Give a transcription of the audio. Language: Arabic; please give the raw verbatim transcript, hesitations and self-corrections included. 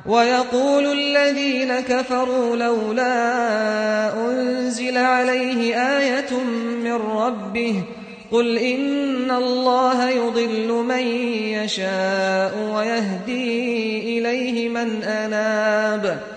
ويقول الذين كفروا لولا أنزل عليه آية من ربه قل إن الله يضل من يشاء ويهدي إليه من أناب